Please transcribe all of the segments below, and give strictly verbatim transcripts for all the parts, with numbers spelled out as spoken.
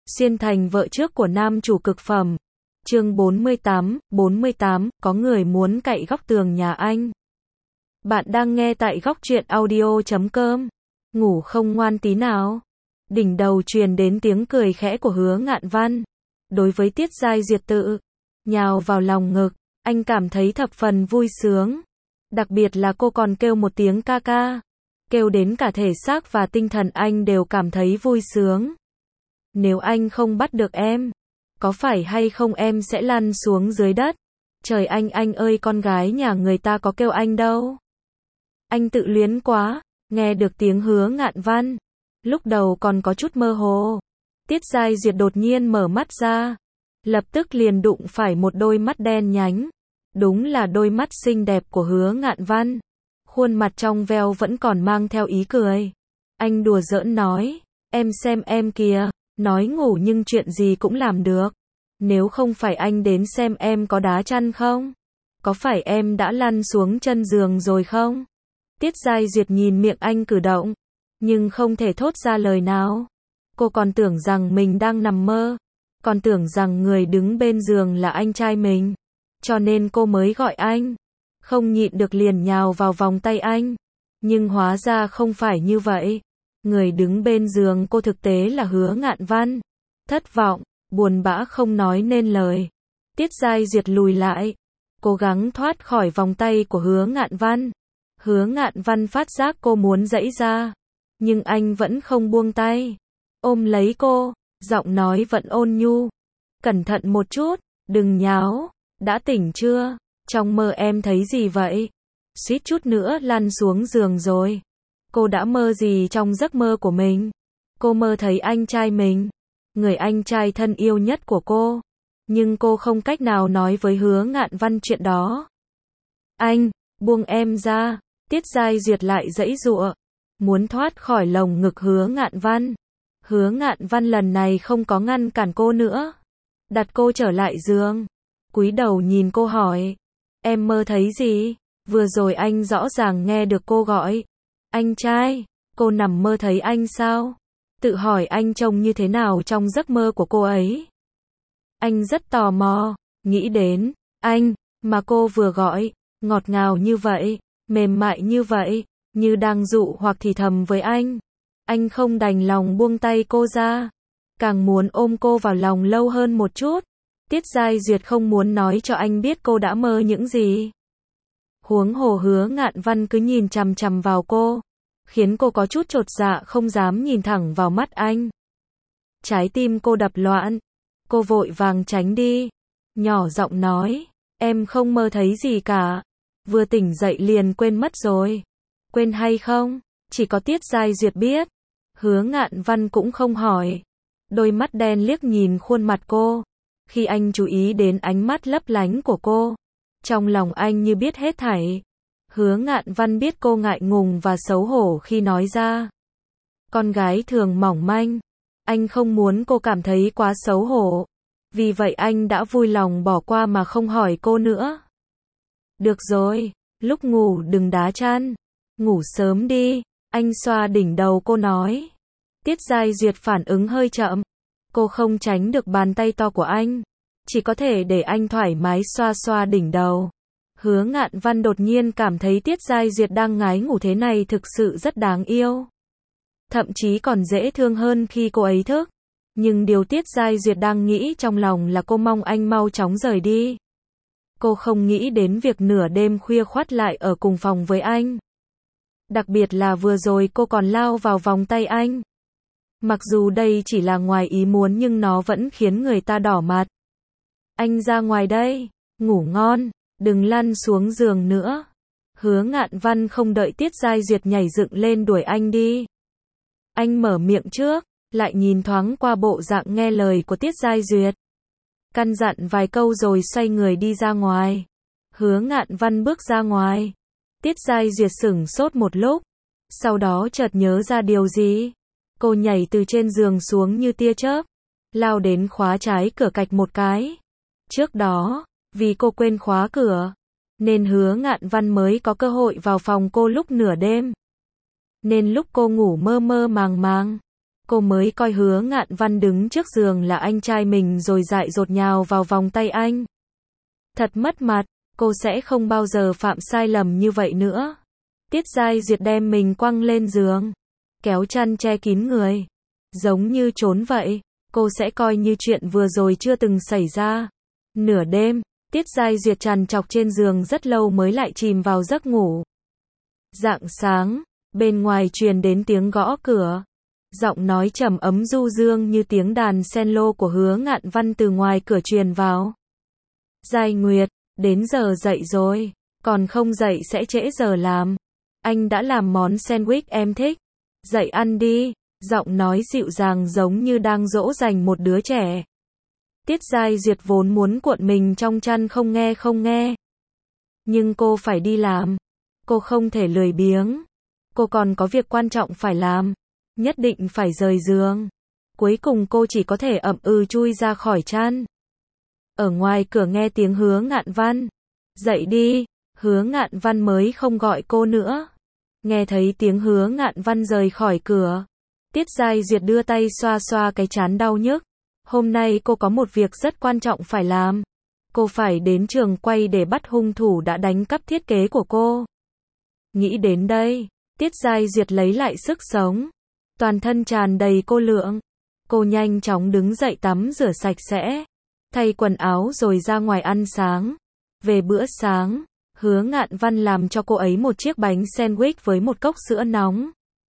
Xuyên thành vợ trước của nam chủ cực phẩm. Chương bốn mươi tám, bốn mươi tám, có người muốn cậy góc tường nhà anh. Bạn đang nghe tại góc truyện audio chấm com. Ngủ không ngoan tí nào. Đỉnh đầu truyền đến tiếng cười khẽ của Hứa Ngạn Văn. Đối với Tiết Giai Duyệt tự nhào vào lòng ngực, anh cảm thấy thập phần vui sướng. Đặc biệt là cô còn kêu một tiếng ca ca. Kêu đến cả thể xác và tinh thần anh đều cảm thấy vui sướng. Nếu anh không bắt được em, có phải hay không em sẽ lăn xuống dưới đất? Trời anh anh ơi, con gái nhà người ta có kêu anh đâu. Anh tự luyến quá. Nghe được tiếng Hứa Ngạn Văn, lúc đầu còn có chút mơ hồ. Tiết Giai Duyệt đột nhiên mở mắt ra, lập tức liền đụng phải một đôi mắt đen nhánh. Đúng là đôi mắt xinh đẹp của Hứa Ngạn Văn. Khuôn mặt trong veo vẫn còn mang theo ý cười. Anh đùa giỡn nói, em xem em kìa, nói ngủ nhưng chuyện gì cũng làm được. Nếu không phải anh đến xem em có đá chăn không? Có phải em đã lăn xuống chân giường rồi không? Tiết Giai Duyệt nhìn miệng anh cử động, nhưng không thể thốt ra lời nào. Cô còn tưởng rằng mình đang nằm mơ, còn tưởng rằng người đứng bên giường là anh trai mình, cho nên cô mới gọi anh. Không nhịn được liền nhào vào vòng tay anh. Nhưng hóa ra không phải như vậy. Người đứng bên giường cô thực tế là Hứa Ngạn Văn. Thất vọng, buồn bã không nói nên lời. Tiết Giai Duyệt lùi lại, cố gắng thoát khỏi vòng tay của Hứa Ngạn Văn. Hứa Ngạn Văn phát giác cô muốn giãy ra, nhưng anh vẫn không buông tay. Ôm lấy cô, giọng nói vẫn ôn nhu. Cẩn thận một chút, đừng nháo. Đã tỉnh chưa? Trong mơ em thấy gì vậy? Suýt chút nữa lăn xuống giường rồi. Cô đã mơ gì trong giấc mơ của mình? Cô mơ thấy anh trai mình, người anh trai thân yêu nhất của cô. Nhưng cô không cách nào nói với Hứa Ngạn Văn chuyện đó. Anh, buông em ra. Tiết Giai Duyệt lại giãy giụa, muốn thoát khỏi lồng ngực Hứa Ngạn Văn. Hứa Ngạn Văn lần này không có ngăn cản cô nữa, đặt cô trở lại giường, cúi đầu nhìn cô hỏi, em mơ thấy gì? Vừa rồi anh rõ ràng nghe được cô gọi anh trai. Cô nằm mơ thấy anh sao? Tự hỏi anh trông như thế nào trong giấc mơ của cô ấy. Anh rất tò mò, nghĩ đến anh mà cô vừa gọi, ngọt ngào như vậy, mềm mại như vậy, như đang dụ hoặc thì thầm với anh. Anh không đành lòng buông tay cô ra, càng muốn ôm cô vào lòng lâu hơn một chút. Tiết Giai Duyệt không muốn nói cho anh biết cô đã mơ những gì. Huống hồ Hứa Ngạn Văn cứ nhìn chằm chằm vào cô, khiến cô có chút chột dạ không dám nhìn thẳng vào mắt anh. Trái tim cô đập loạn, cô vội vàng tránh đi, nhỏ giọng nói, em không mơ thấy gì cả, vừa tỉnh dậy liền quên mất rồi. Quên hay không, chỉ có Tiết Giai Duyệt biết. Hứa Ngạn Văn cũng không hỏi, đôi mắt đen liếc nhìn khuôn mặt cô. Khi anh chú ý đến ánh mắt lấp lánh của cô, trong lòng anh như biết hết thảy. Hứa Ngạn Văn biết cô ngại ngùng và xấu hổ khi nói ra. Con gái thường mỏng manh, anh không muốn cô cảm thấy quá xấu hổ. Vì vậy anh đã vui lòng bỏ qua mà không hỏi cô nữa. Được rồi, lúc ngủ đừng đá chăn, ngủ sớm đi, anh xoa đỉnh đầu cô nói. Tiết Giai Duyệt phản ứng hơi chậm, cô không tránh được bàn tay to của anh, chỉ có thể để anh thoải mái xoa xoa đỉnh đầu. Hứa Ngạn Văn đột nhiên cảm thấy Tiết Giai Duyệt đang ngái ngủ thế này thực sự rất đáng yêu. Thậm chí còn dễ thương hơn khi cô ấy thức. Nhưng điều Tiết Giai Duyệt đang nghĩ trong lòng là cô mong anh mau chóng rời đi. Cô không nghĩ đến việc nửa đêm khuya khoắt lại ở cùng phòng với anh. Đặc biệt là vừa rồi cô còn lao vào vòng tay anh. Mặc dù đây chỉ là ngoài ý muốn nhưng nó vẫn khiến người ta đỏ mặt. Anh ra ngoài đây, ngủ ngon, đừng lăn xuống giường nữa. Hứa Ngạn Văn không đợi Tiết Giai Duyệt nhảy dựng lên đuổi anh đi. Anh mở miệng trước, lại nhìn thoáng qua bộ dạng nghe lời của Tiết Giai Duyệt. Căn dặn vài câu rồi xoay người đi ra ngoài. Hứa Ngạn Văn bước ra ngoài. Tiết Giai Duyệt sửng sốt một lúc, sau đó chợt nhớ ra điều gì. Cô nhảy từ trên giường xuống như tia chớp, lao đến khóa trái cửa cạch một cái. Trước đó, vì cô quên khóa cửa, nên Hứa Ngạn Văn mới có cơ hội vào phòng cô lúc nửa đêm. Nên lúc cô ngủ mơ mơ màng màng, Cô mới coi Hứa Ngạn Văn đứng trước giường là anh trai mình rồi dại dột nhào vào vòng tay anh. Thật mất mặt, cô sẽ không bao giờ phạm sai lầm như vậy nữa. Tiết Giai Duyệt đem mình quăng lên giường, kéo chăn che kín người, giống như trốn vậy. Cô sẽ coi như chuyện vừa rồi chưa từng xảy ra. Nửa đêm, Tiết Giai Duyệt trằn trọc trên giường rất lâu mới lại chìm vào giấc ngủ. Rạng sáng, bên ngoài truyền đến tiếng gõ cửa. Giọng nói trầm ấm du dương như tiếng đàn cello của Hứa Ngạn Văn từ ngoài cửa truyền vào. Giai Nguyệt, đến giờ dậy rồi, còn không dậy sẽ trễ giờ làm. Anh đã làm món sandwich em thích. Dậy ăn đi, giọng nói dịu dàng giống như đang dỗ dành một đứa trẻ. Tiết Giai Duyệt vốn muốn cuộn mình trong chăn không nghe không nghe. Nhưng cô phải đi làm. Cô không thể lười biếng. Cô còn có việc quan trọng phải làm. Nhất định phải rời giường. Cuối cùng cô chỉ có thể ậm ừ chui ra khỏi chăn. Ở ngoài cửa nghe tiếng Hứa Ngạn Văn. Dậy đi, Hứa Ngạn Văn mới không gọi cô nữa. Nghe thấy tiếng Hứa Ngạn Văn rời khỏi cửa. Tiết Giai Duyệt đưa tay xoa xoa cái trán đau nhức. Hôm nay cô có một việc rất quan trọng phải làm. Cô phải đến trường quay để bắt hung thủ đã đánh cắp thiết kế của cô. Nghĩ đến đây, Tiết Giai Duyệt lấy lại sức sống. Toàn thân tràn đầy cô lượng. Cô nhanh chóng đứng dậy tắm rửa sạch sẽ. Thay quần áo rồi ra ngoài ăn sáng. Về bữa sáng, Hứa Ngạn Văn làm cho cô ấy một chiếc bánh sandwich với một cốc sữa nóng.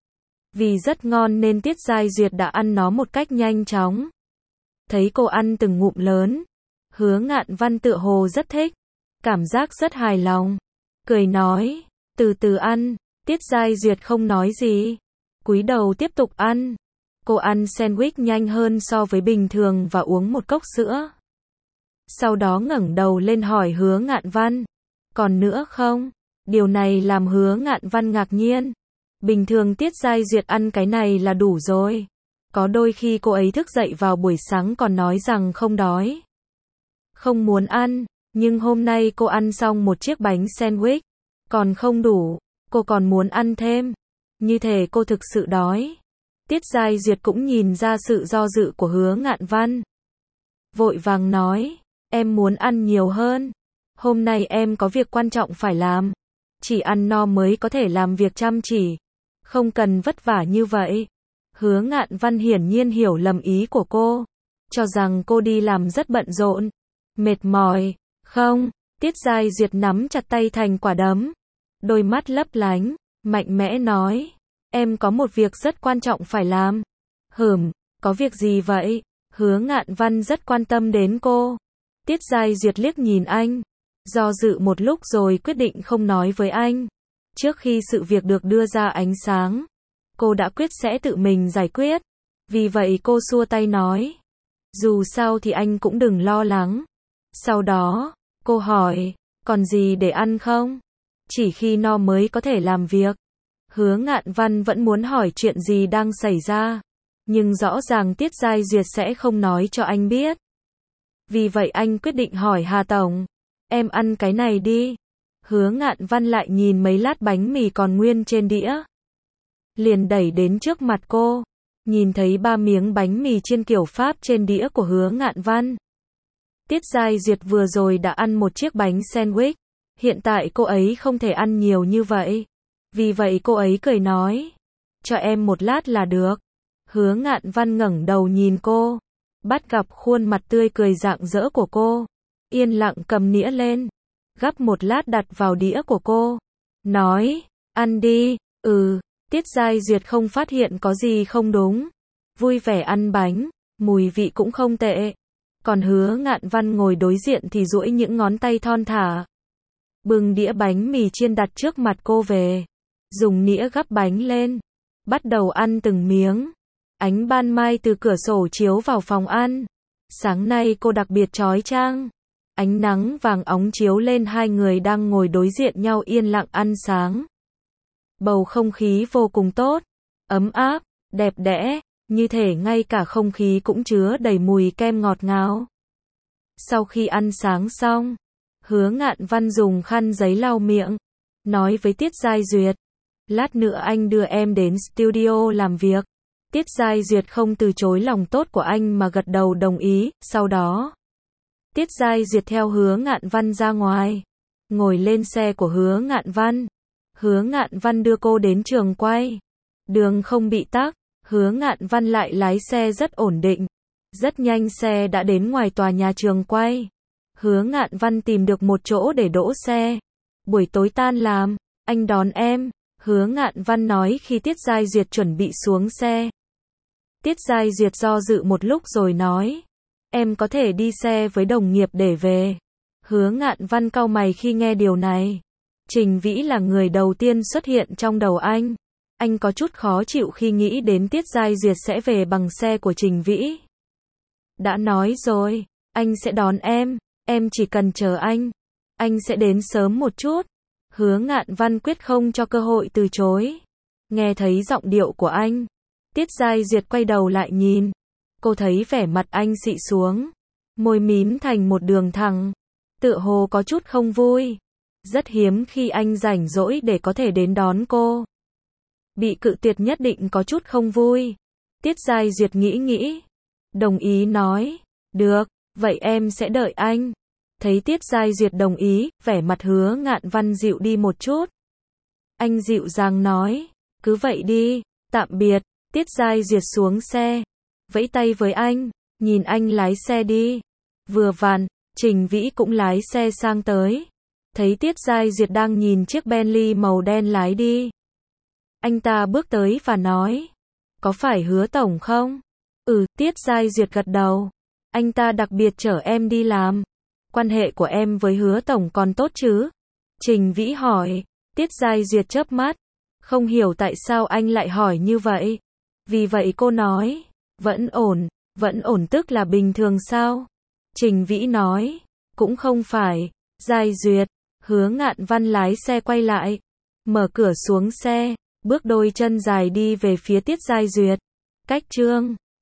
Vì rất ngon nên Tiết Giai Duyệt đã ăn nó một cách nhanh chóng. Thấy cô ăn từng ngụm lớn, Hứa Ngạn Văn tựa hồ rất thích, cảm giác rất hài lòng. Cười nói, từ từ ăn. Tiết Giai Duyệt không nói gì, cúi đầu tiếp tục ăn. Cô ăn sandwich nhanh hơn so với bình thường và uống một cốc sữa. Sau đó ngẩng đầu lên hỏi Hứa Ngạn Văn, còn nữa không? Điều này làm Hứa Ngạn Văn ngạc nhiên. Bình thường Tiết Giai Duyệt ăn cái này là đủ rồi. Có đôi khi cô ấy thức dậy vào buổi sáng còn nói rằng không đói, không muốn ăn, nhưng hôm nay cô ăn xong một chiếc bánh sandwich, còn không đủ, cô còn muốn ăn thêm. Như thể cô thực sự đói. Tiết Giai Duyệt cũng nhìn ra sự do dự của Hứa Ngạn Văn. Vội vàng nói, em muốn ăn nhiều hơn. Hôm nay em có việc quan trọng phải làm. Chỉ ăn no mới có thể làm việc chăm chỉ. Không cần vất vả như vậy. Hứa Ngạn Văn hiển nhiên hiểu lầm ý của cô. Cho rằng cô đi làm rất bận rộn. Mệt mỏi. Không. Tiết Giai Duyệt nắm chặt tay thành quả đấm. Đôi mắt lấp lánh. Mạnh mẽ nói. Em có một việc rất quan trọng phải làm. Hửm. Có việc gì vậy? Hứa Ngạn Văn rất quan tâm đến cô. Tiết Giai Duyệt liếc nhìn anh. Do dự một lúc rồi quyết định không nói với anh. Trước khi sự việc được đưa ra ánh sáng, cô đã quyết sẽ tự mình giải quyết. Vì vậy cô xua tay nói. Dù sao thì anh cũng đừng lo lắng. Sau đó, cô hỏi, còn gì để ăn không? Chỉ khi no mới có thể làm việc. Hứa Ngạn Văn vẫn muốn hỏi chuyện gì đang xảy ra. Nhưng rõ ràng Tiết Giai Duyệt sẽ không nói cho anh biết. Vì vậy anh quyết định hỏi Hà Tổng. Em ăn cái này đi. Hứa Ngạn Văn lại nhìn mấy lát bánh mì còn nguyên trên đĩa. Liền đẩy đến trước mặt cô. Nhìn thấy ba miếng bánh mì chiên kiểu Pháp trên đĩa của Hứa Ngạn Văn. Tiết Giai Duyệt vừa rồi đã ăn một chiếc bánh sandwich. Hiện tại cô ấy không thể ăn nhiều như vậy. Vì vậy cô ấy cười nói. Cho em một lát là được. Hứa Ngạn Văn ngẩng đầu nhìn cô. Bắt gặp khuôn mặt tươi cười rạng rỡ của cô. Yên lặng cầm nĩa lên. Gắp một lát đặt vào đĩa của cô. Nói, ăn đi. Ừ, Tiết Giai Duyệt không phát hiện có gì không đúng. Vui vẻ ăn bánh, mùi vị cũng không tệ. Còn Hứa Ngạn Văn ngồi đối diện thì duỗi những ngón tay thon thả. Bưng đĩa bánh mì chiên đặt trước mặt cô về. Dùng nĩa gắp bánh lên. Bắt đầu ăn từng miếng. Ánh ban mai từ cửa sổ chiếu vào phòng ăn. Sáng nay cô đặc biệt chói chang. Ánh nắng vàng óng chiếu lên hai người đang ngồi đối diện nhau yên lặng ăn sáng. Bầu không khí vô cùng tốt, ấm áp, đẹp đẽ, như thể ngay cả không khí cũng chứa đầy mùi kem ngọt ngào. Sau khi ăn sáng xong, Hứa Ngạn Văn dùng khăn giấy lau miệng, nói với Tiết Giai Duyệt, lát nữa anh đưa em đến studio làm việc. Tiết Giai Duyệt không từ chối lòng tốt của anh mà gật đầu đồng ý, sau đó Tiết Giai Duyệt theo Hứa Ngạn Văn ra ngoài, ngồi lên xe của Hứa Ngạn Văn. Hứa Ngạn Văn đưa cô đến trường quay. Đường không bị tắc, Hứa Ngạn Văn lại lái xe rất ổn định. Rất nhanh xe đã đến ngoài tòa nhà trường quay. Hứa Ngạn Văn tìm được một chỗ để đỗ xe. Buổi tối tan làm, anh đón em, Hứa Ngạn Văn nói khi Tiết Giai Duyệt chuẩn bị xuống xe. Tiết Giai Duyệt do dự một lúc rồi nói, em có thể đi xe với đồng nghiệp để về. Hứa Ngạn Văn cau mày khi nghe điều này. Trình Vĩ là người đầu tiên xuất hiện trong đầu anh. Anh có chút khó chịu khi nghĩ đến Tiết Giai Duyệt sẽ về bằng xe của Trình Vĩ. Đã nói rồi, anh sẽ đón em, em chỉ cần chờ anh. Anh sẽ đến sớm một chút. Hứa Ngạn Văn quyết không cho cơ hội từ chối. Nghe thấy giọng điệu của anh, Tiết Giai Duyệt quay đầu lại nhìn. Cô thấy vẻ mặt anh xị xuống, môi mím thành một đường thẳng, tựa hồ có chút không vui. Rất hiếm khi anh rảnh rỗi để có thể đến đón cô. Bị cự tuyệt nhất định có chút không vui. Tiết Giai Duyệt nghĩ nghĩ, đồng ý nói, được, vậy em sẽ đợi anh. Thấy Tiết Giai Duyệt đồng ý, vẻ mặt Hứa Ngạn Văn dịu đi một chút. Anh dịu dàng nói, cứ vậy đi, tạm biệt. Tiết Giai Duyệt xuống xe, vẫy tay với anh, nhìn anh lái xe đi. Vừa vặn, Trình Vĩ cũng lái xe sang tới. Thấy Tiết Giai Duyệt đang nhìn chiếc Bentley màu đen lái đi. Anh ta bước tới và nói, có phải Hứa tổng không? Ừ, Tiết Giai Duyệt gật đầu. Anh ta đặc biệt chở em đi làm. Quan hệ của em với Hứa tổng còn tốt chứ? Trình Vĩ hỏi. Tiết Giai Duyệt chớp mắt, không hiểu tại sao anh lại hỏi như vậy. Vì vậy cô nói, vẫn ổn, vẫn ổn tức là bình thường sao? Trình Vĩ nói, cũng không phải. Giai Duyệt, Hứa Ngạn Văn lái xe quay lại, mở cửa xuống xe, bước đôi chân dài đi về phía Tiết Giai Duyệt. Cách chương